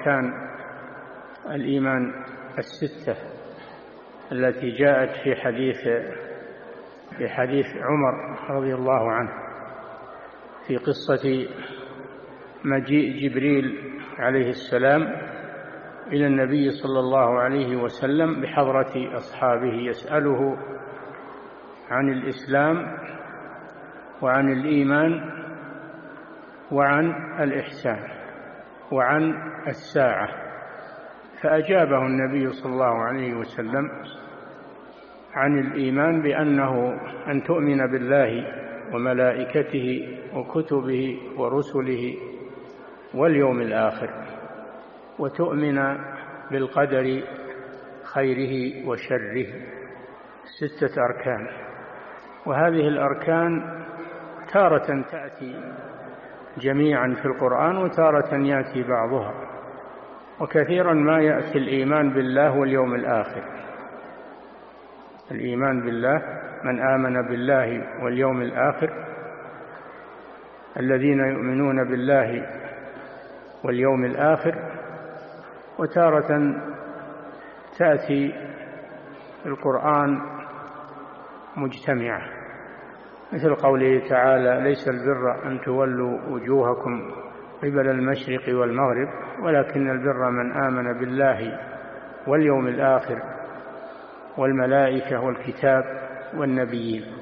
أركان الإيمان الستة التي جاءت في حديث عمر رضي الله عنه في قصة مجيء جبريل عليه السلام إلى النبي صلى الله عليه وسلم بحضرة أصحابه يسأله عن الإسلام وعن الإيمان وعن الإحسان وعن الساعة، فأجابه النبي صلى الله عليه وسلم عن الإيمان بأنه أن تؤمن بالله وملائكته وكتبه ورسله واليوم الآخر، وتؤمن بالقدر خيره وشره. 6 أركان، وهذه الأركان تارة تأتي جميعا في القرآن وتارة يأتي بعضها، وكثيرا ما يأتي الإيمان بالله واليوم الآخر. الإيمان بالله، من آمن بالله واليوم الآخر، الذين يؤمنون بالله واليوم الآخر. وتارة تأتي القرآن مجتمعة، مثل قوله تعالى: ليس البر أن تولوا وجوهكم قبل المشرق والمغرب ولكن البر من آمن بالله واليوم الآخر والملائكة والكتاب والنبيين.